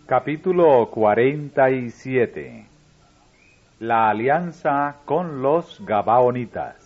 Capítulo 47. La alianza con los Gabaonitas.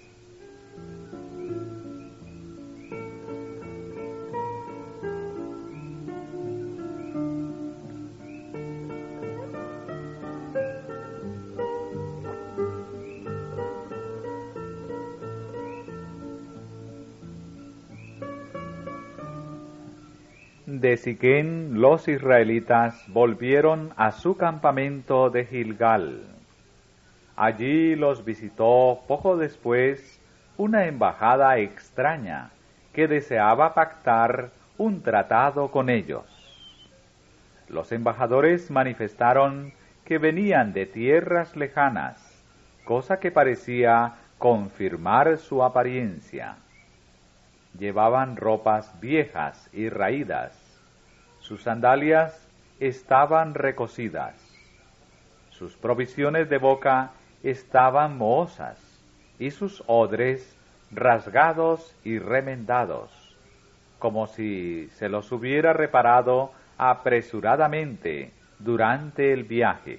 De Siquén los israelitas volvieron a su campamento de Gilgal. Allí los visitó poco después una embajada extraña que deseaba pactar un tratado con ellos. Los embajadores manifestaron que venían de tierras lejanas, cosa que parecía confirmar su apariencia. Llevaban ropas viejas y raídas. Sus sandalias estaban recocidas. Sus provisiones de boca estaban mohosas, y sus odres rasgados y remendados, como si se los hubiera reparado apresuradamente durante el viaje.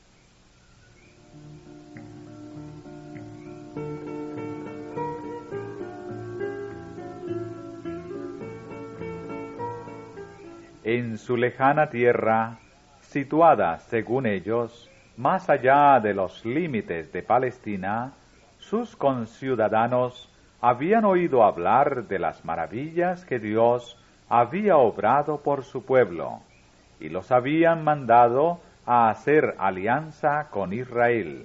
En su lejana tierra, situada, según ellos, más allá de los límites de Palestina, sus conciudadanos habían oído hablar de las maravillas que Dios había obrado por su pueblo, y los habían mandado a hacer alianza con Israel.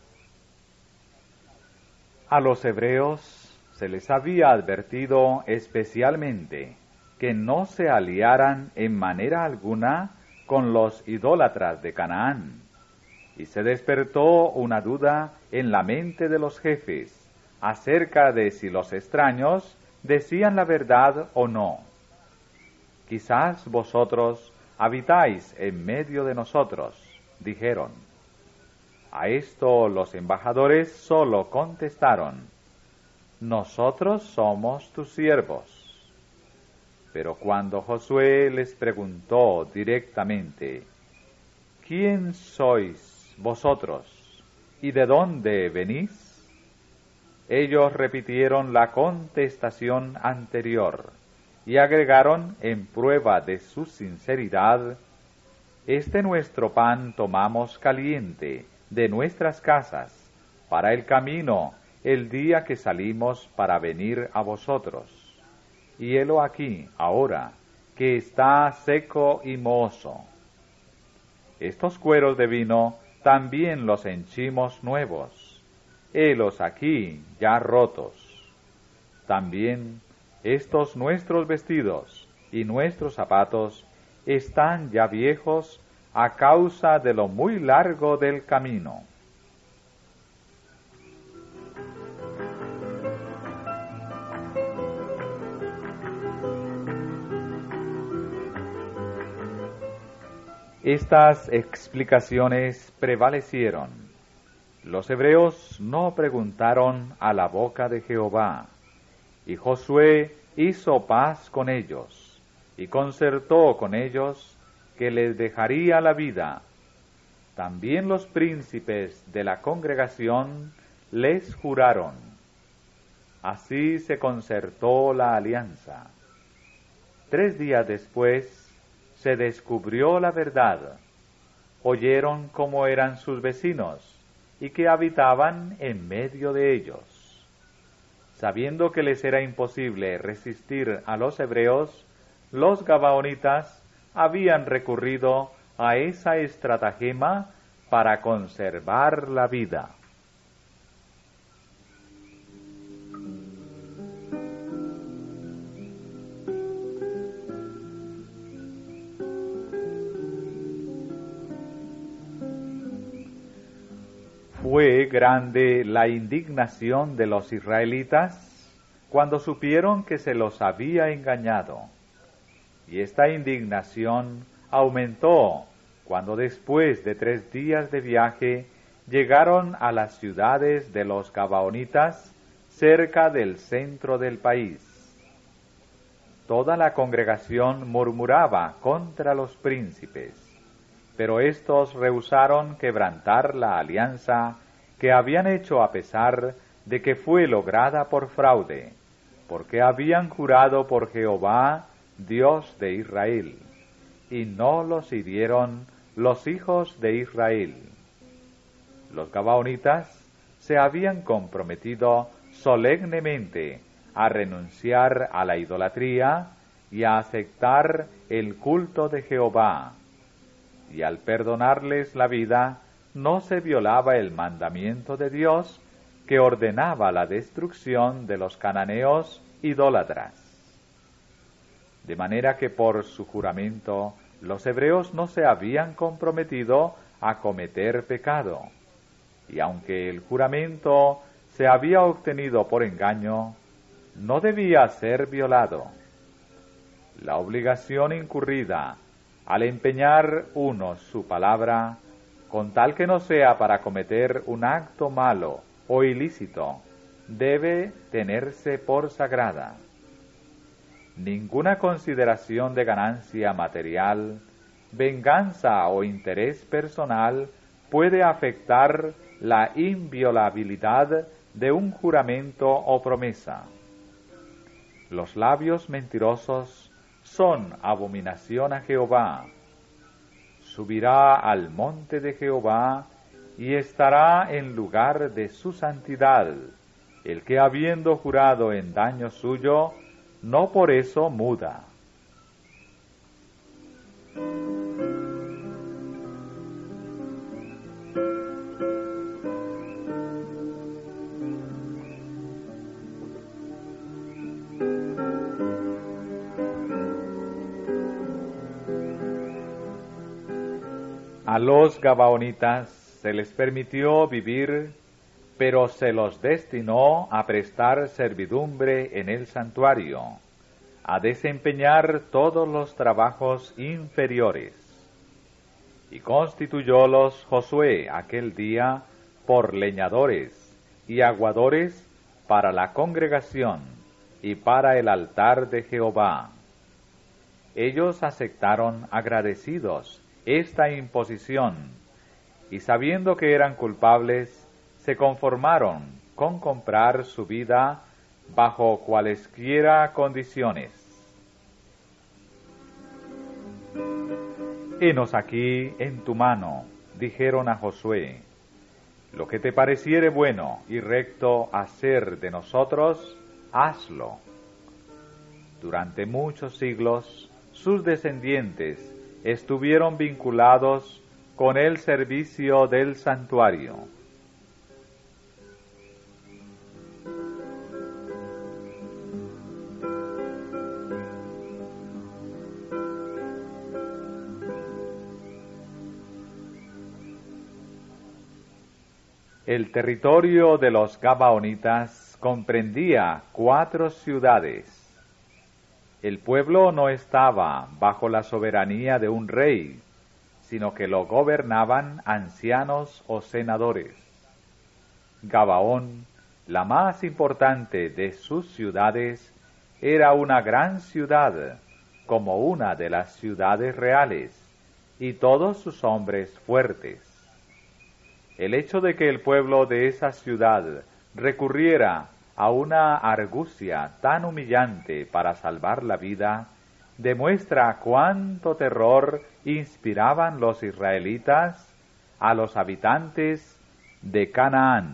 A los hebreos se les había advertido especialmente que no se aliaran en manera alguna con los idólatras de Canaán, y se despertó una duda en la mente de los jefes acerca de si los extraños decían la verdad o no. Quizás vosotros habitáis en medio de nosotros, dijeron. A esto los embajadores solo contestaron: nosotros somos tus siervos. Pero cuando Josué les preguntó directamente: ¿quién sois vosotros y de dónde venís?, ellos repitieron la contestación anterior y agregaron en prueba de su sinceridad: este nuestro pan tomamos caliente de nuestras casas para el camino el día que salimos para venir a vosotros. Y helo aquí, ahora, que está seco y mohoso. Estos cueros de vino también los henchimos nuevos, helos aquí ya rotos. También estos nuestros vestidos y nuestros zapatos están ya viejos a causa de lo muy largo del camino. Estas explicaciones prevalecieron. Los hebreos no preguntaron a la boca de Jehová, y Josué hizo paz con ellos, y concertó con ellos que les dejaría la vida. También los príncipes de la congregación les juraron. Así se concertó la alianza. 3 días después se descubrió la verdad. Oyeron cómo eran sus vecinos y que habitaban en medio de ellos. Sabiendo que les era imposible resistir a los hebreos, los gabaonitas habían recurrido a esa estratagema para conservar la vida. Fue grande la indignación de los israelitas cuando supieron que se los había engañado. Y esta indignación aumentó cuando después de 3 días de viaje llegaron a las ciudades de los Gabaonitas cerca del centro del país. toda la congregación murmuraba contra los príncipes, pero éstos rehusaron quebrantar la alianza que habían hecho a pesar de que fue lograda por fraude, porque habían jurado por Jehová, Dios de Israel, y no los hirieron los hijos de Israel. Los gabaonitas se habían comprometido solemnemente a renunciar a la idolatría y a aceptar el culto de Jehová, y al perdonarles la vida no se violaba el mandamiento de Dios que ordenaba la destrucción de los cananeos idólatras. De manera que por su juramento los hebreos no se habían comprometido a cometer pecado, y aunque el juramento se había obtenido por engaño, no debía ser violado. La obligación incurrida al empeñar uno su palabra, con tal que no sea para cometer un acto malo o ilícito, debe tenerse por sagrada. Ninguna consideración de ganancia material, venganza o interés personal puede afectar la inviolabilidad de un juramento o promesa. Los labios mentirosos son abominación a Jehová. Subirá al monte de Jehová y estará en lugar de su santidad, el que habiendo jurado en daño suyo, no por eso muda. A los gabaonitas se les permitió vivir, pero se los destinó a prestar servidumbre en el santuario, a desempeñar todos los trabajos inferiores. Y constituyólos Josué aquel día por leñadores y aguadores para la congregación y para el altar de Jehová. Ellos aceptaron agradecidos esta imposición, y sabiendo que eran culpables, se conformaron con comprar su vida bajo cualesquiera condiciones. Henos aquí en tu mano, dijeron a Josué, lo que te pareciere bueno y recto hacer de nosotros, hazlo. Durante muchos siglos, sus descendientes estuvieron vinculados con el servicio del santuario. El territorio de los gabaonitas comprendía 4 ciudades. El pueblo no estaba bajo la soberanía de un rey, sino que lo gobernaban ancianos o senadores. Gabaón, la más importante de sus ciudades, era una gran ciudad, como una de las ciudades reales, y todos sus hombres fuertes. El hecho de que el pueblo de esa ciudad recurriera a una argucia tan humillante para salvar la vida, demuestra cuánto terror inspiraban los israelitas a los habitantes de Canaán.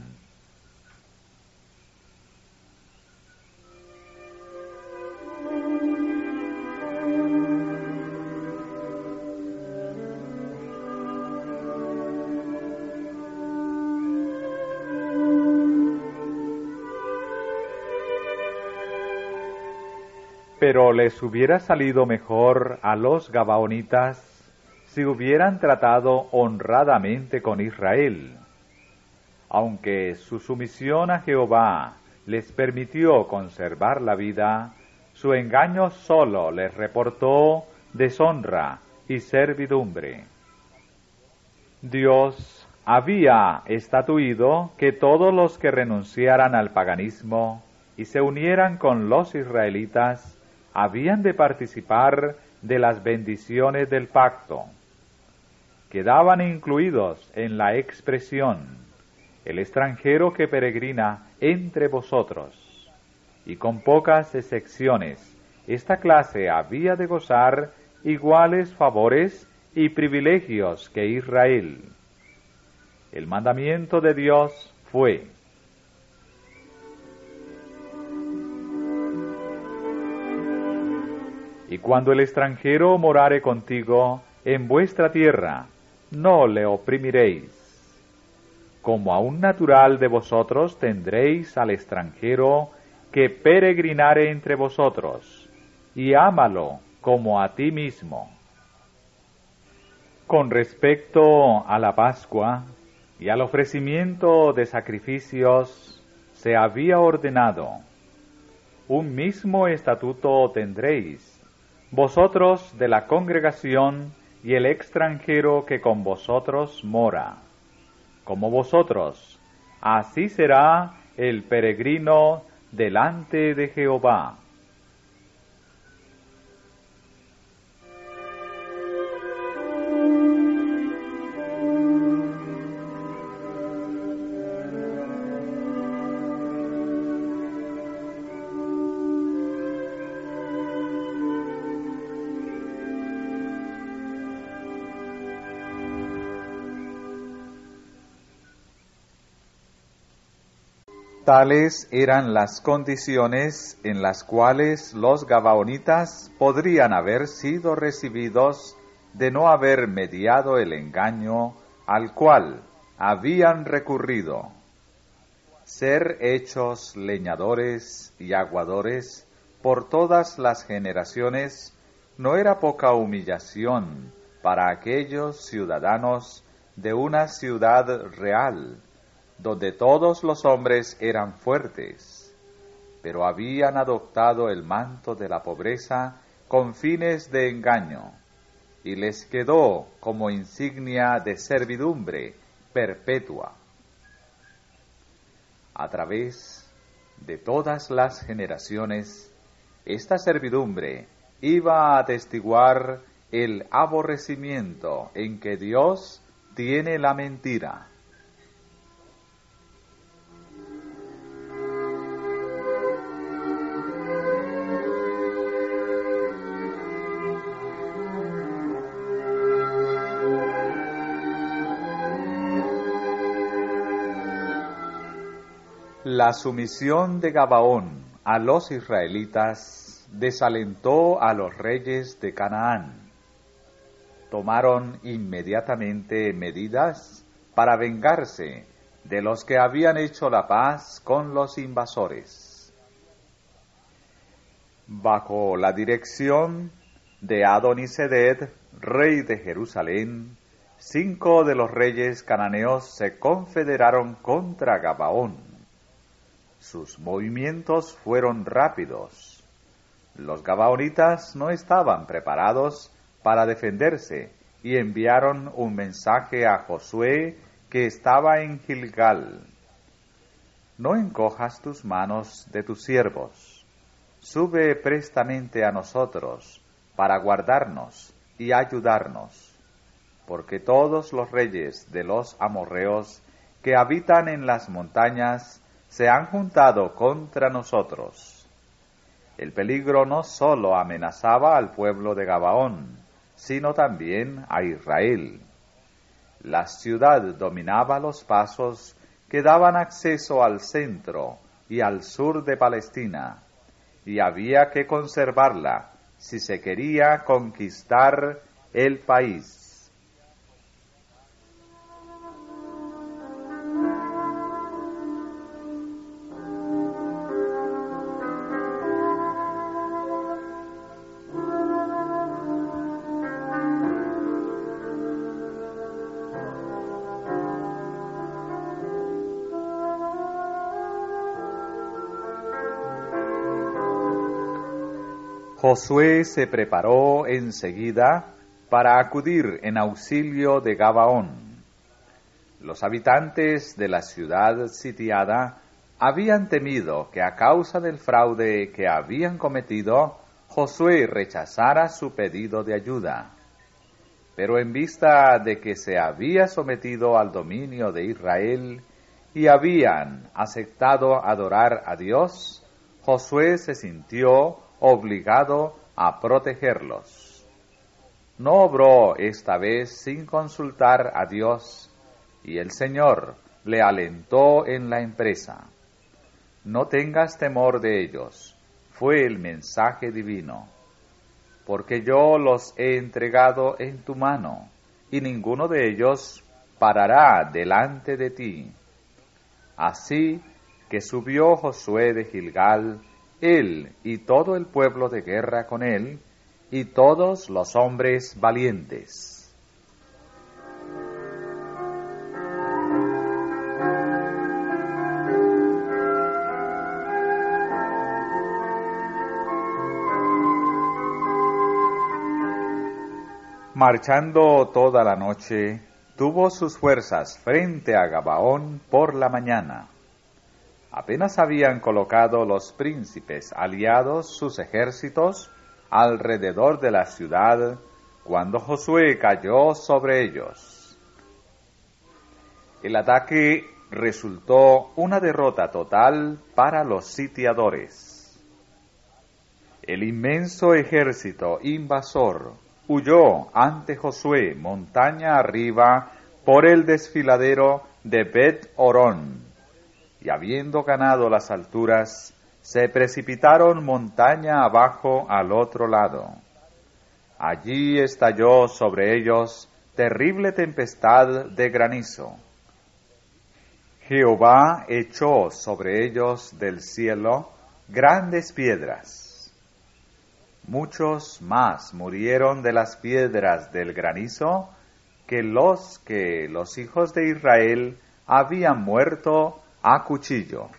Pero les hubiera salido mejor a los gabaonitas si hubieran tratado honradamente con Israel. Aunque su sumisión a Jehová les permitió conservar la vida, su engaño solo les reportó deshonra y servidumbre. Dios había estatuido que todos los que renunciaran al paganismo y se unieran con los israelitas habían de participar de las bendiciones del pacto. Quedaban incluidos en la expresión el extranjero que peregrina entre vosotros, y con pocas excepciones, esta clase había de gozar iguales favores y privilegios que Israel. El mandamiento de Dios fue: y cuando el extranjero morare contigo en vuestra tierra, no le oprimiréis. Como a un natural de vosotros tendréis al extranjero que peregrinare entre vosotros, y ámalo como a ti mismo. Con respecto a la Pascua y al ofrecimiento de sacrificios, se había ordenado: un mismo estatuto tendréis, vosotros de la congregación y el extranjero que con vosotros mora. Como vosotros, así será el peregrino delante de Jehová. Tales eran las condiciones en las cuales los gabaonitas podrían haber sido recibidos de no haber mediado el engaño al cual habían recurrido. Ser hechos leñadores y aguadores por todas las generaciones no era poca humillación para aquellos ciudadanos de una ciudad real, donde todos los hombres eran fuertes, pero habían adoptado el manto de la pobreza con fines de engaño, y les quedó como insignia de servidumbre perpetua. A través de todas las generaciones, esta servidumbre iba a atestiguar el aborrecimiento en que Dios tiene la mentira. La sumisión de Gabaón a los israelitas desalentó a los reyes de Canaán. Tomaron inmediatamente medidas para vengarse de los que habían hecho la paz con los invasores. Bajo la dirección de Adonisedec, rey de Jerusalén, 5 de los reyes cananeos se confederaron contra Gabaón. Sus movimientos fueron rápidos. Los gabaonitas no estaban preparados para defenderse y enviaron un mensaje a Josué, que estaba en Gilgal: no encojas tus manos de tus siervos, sube prestamente a nosotros para guardarnos y ayudarnos, porque todos los reyes de los amorreos que habitan en las montañas se han juntado contra nosotros. El peligro no sólo amenazaba al pueblo de Gabaón, sino también a Israel. La ciudad dominaba los pasos que daban acceso al centro y al sur de Palestina, y había que conservarla si se quería conquistar el país. Josué se preparó enseguida para acudir en auxilio de Gabaón. Los habitantes de la ciudad sitiada habían temido que a causa del fraude que habían cometido Josué rechazara su pedido de ayuda. Pero en vista de que se había sometido al dominio de Israel y habían aceptado adorar a Dios, Josué se sintió obligado a protegerlos. No obró esta vez sin consultar a Dios, y el Señor le alentó en la empresa. No tengas temor de ellos, fue el mensaje divino, porque yo los he entregado en tu mano, y ninguno de ellos parará delante de ti. Así que subió Josué de Gilgal, él y todo el pueblo de guerra con él, y todos los hombres valientes. Marchando toda la noche, tuvo sus fuerzas frente a Gabaón por la mañana. Apenas habían colocado los príncipes aliados sus ejércitos alrededor de la ciudad, cuando Josué cayó sobre ellos. El ataque resultó una derrota total para los sitiadores. El inmenso ejército invasor huyó ante Josué montaña arriba por el desfiladero de Bet-Orón, y habiendo ganado las alturas, se precipitaron montaña abajo al otro lado. Allí estalló sobre ellos terrible tempestad de granizo. Jehová echó sobre ellos del cielo grandes piedras. Muchos más murieron de las piedras del granizo que los hijos de Israel habían muerto a cuchillo.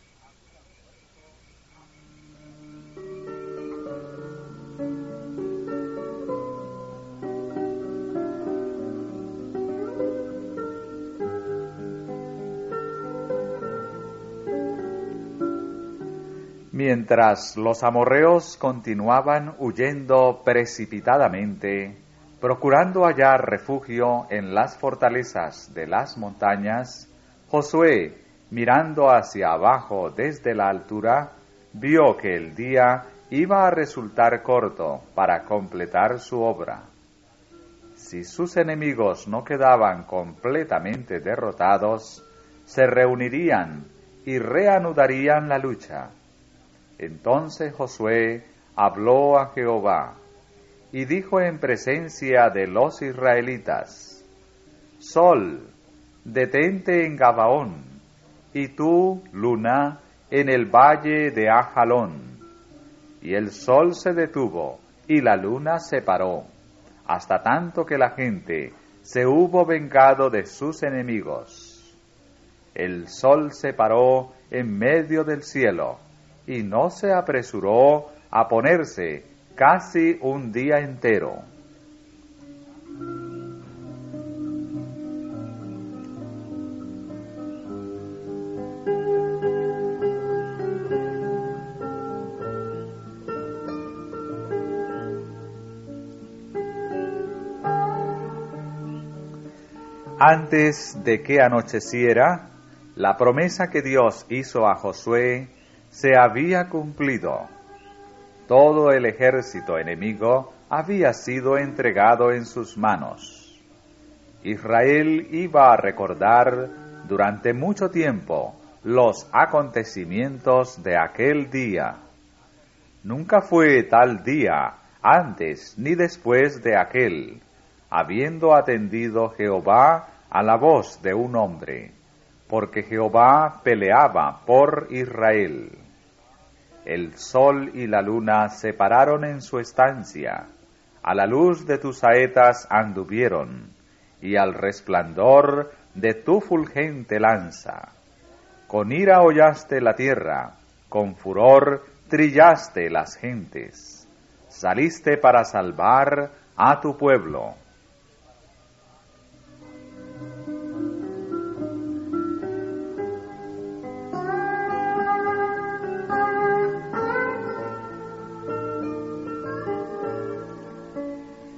Mientras los amorreos continuaban huyendo precipitadamente, procurando hallar refugio en las fortalezas de las montañas, Josué, mirando hacia abajo desde la altura, vio que el día iba a resultar corto para completar su obra. Si sus enemigos no quedaban completamente derrotados, se reunirían y reanudarían la lucha. Entonces Josué habló a Jehová y dijo en presencia de los israelitas: Sol, detente en Gabaón, y tú, luna, en el valle de Ajalón. Y el sol se detuvo, y la luna se paró, hasta tanto que la gente se hubo vengado de sus enemigos. El sol se paró en medio del cielo, y no se apresuró a ponerse casi un día entero. Antes de que anocheciera, la promesa que Dios hizo a Josué se había cumplido. Todo el ejército enemigo había sido entregado en sus manos. Israel iba a recordar durante mucho tiempo los acontecimientos de aquel día. Nunca fue tal día antes ni después de aquel, habiendo atendido Jehová a la voz de un hombre, porque Jehová peleaba por Israel. El sol y la luna se pararon en su estancia, a la luz de tus saetas anduvieron, y al resplandor de tu fulgente lanza. Con ira hollaste la tierra, con furor trillaste las gentes. Saliste para salvar a tu pueblo.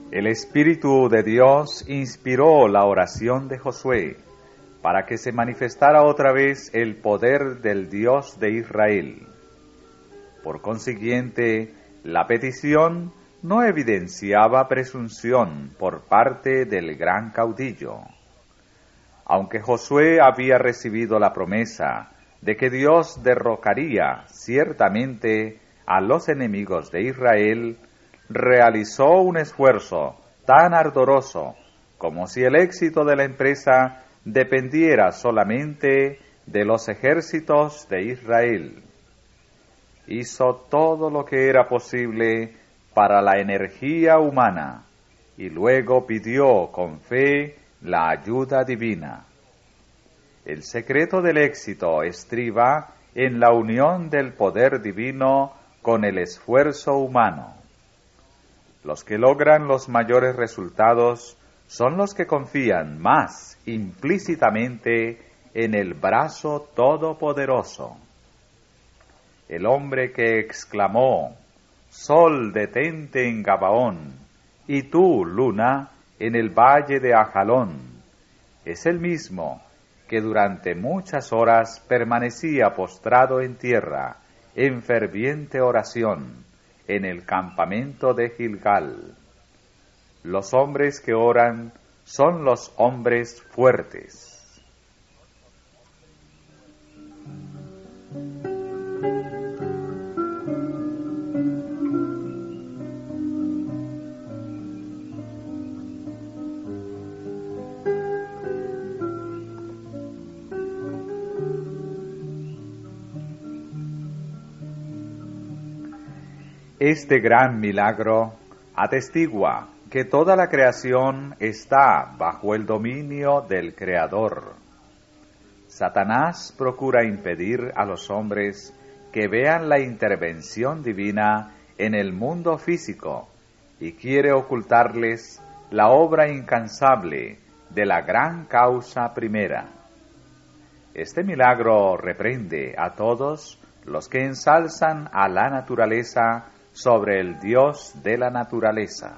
El Espíritu de Dios inspiró la oración de Josué para que se manifestara otra vez el poder del Dios de Israel. Por consiguiente, la petición no evidenciaba presunción por parte del gran caudillo. Aunque Josué había recibido la promesa de que Dios derrocaría ciertamente a los enemigos de Israel, realizó un esfuerzo tan ardoroso como si el éxito de la empresa dependiera solamente de los ejércitos de Israel. Hizo todo lo que era posible para la energía humana y luego pidió con fe la ayuda divina. El secreto del éxito estriba en la unión del poder divino con el esfuerzo humano. Los que logran los mayores resultados son los que confían más implícitamente en el brazo todopoderoso. El hombre que exclamó: «Sol, detente en Gabaón, y tú, luna, en el valle de Ajalón», es el mismo que durante muchas horas permanecía postrado en tierra, en ferviente oración, en el campamento de Gilgal. Los hombres que oran son los hombres fuertes. Este gran milagro atestigua que toda la creación está bajo el dominio del Creador. Satanás procura impedir a los hombres que vean la intervención divina en el mundo físico y quiere ocultarles la obra incansable de la gran causa primera. Este milagro reprende a todos los que ensalzan a la naturaleza sobre el Dios de la naturaleza.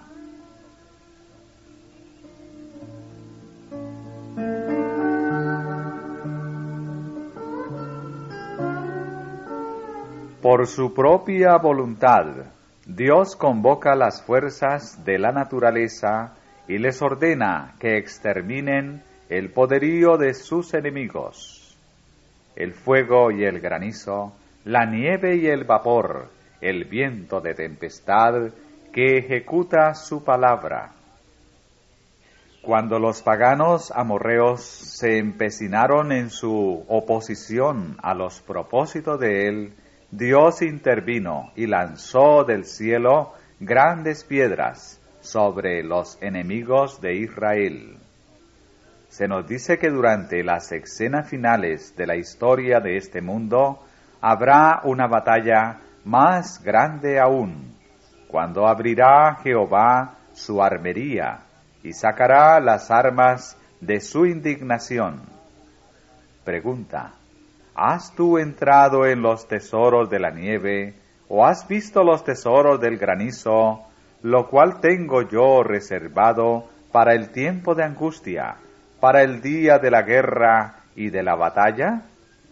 Por su propia voluntad, Dios convoca las fuerzas de la naturaleza y les ordena que exterminen el poderío de sus enemigos. El fuego y el granizo, la nieve y el vapor, el viento de tempestad que ejecuta su palabra. Cuando los paganos amorreos se empecinaron en su oposición a los propósitos de él, Dios intervino y lanzó del cielo grandes piedras sobre los enemigos de Israel. Se nos dice que durante las escenas finales de la historia de este mundo habrá una batalla más grande aún, cuando abrirá Jehová su armería y sacará las armas de su indignación. Pregunta: ¿has tú entrado en los tesoros de la nieve, o has visto los tesoros del granizo, lo cual tengo yo reservado para el tiempo de angustia, para el día de la guerra y de la batalla?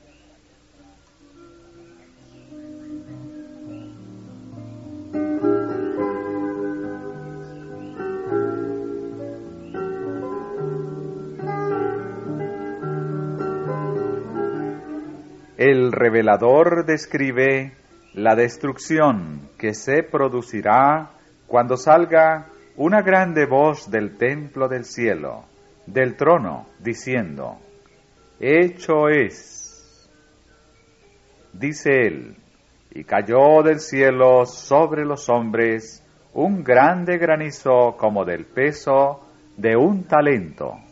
El revelador describe la destrucción que se producirá cuando salga una grande voz del templo del cielo, del trono, diciendo: «Hecho es». Dice él: «Y cayó del cielo sobre los hombres un grande granizo como del peso de un talento».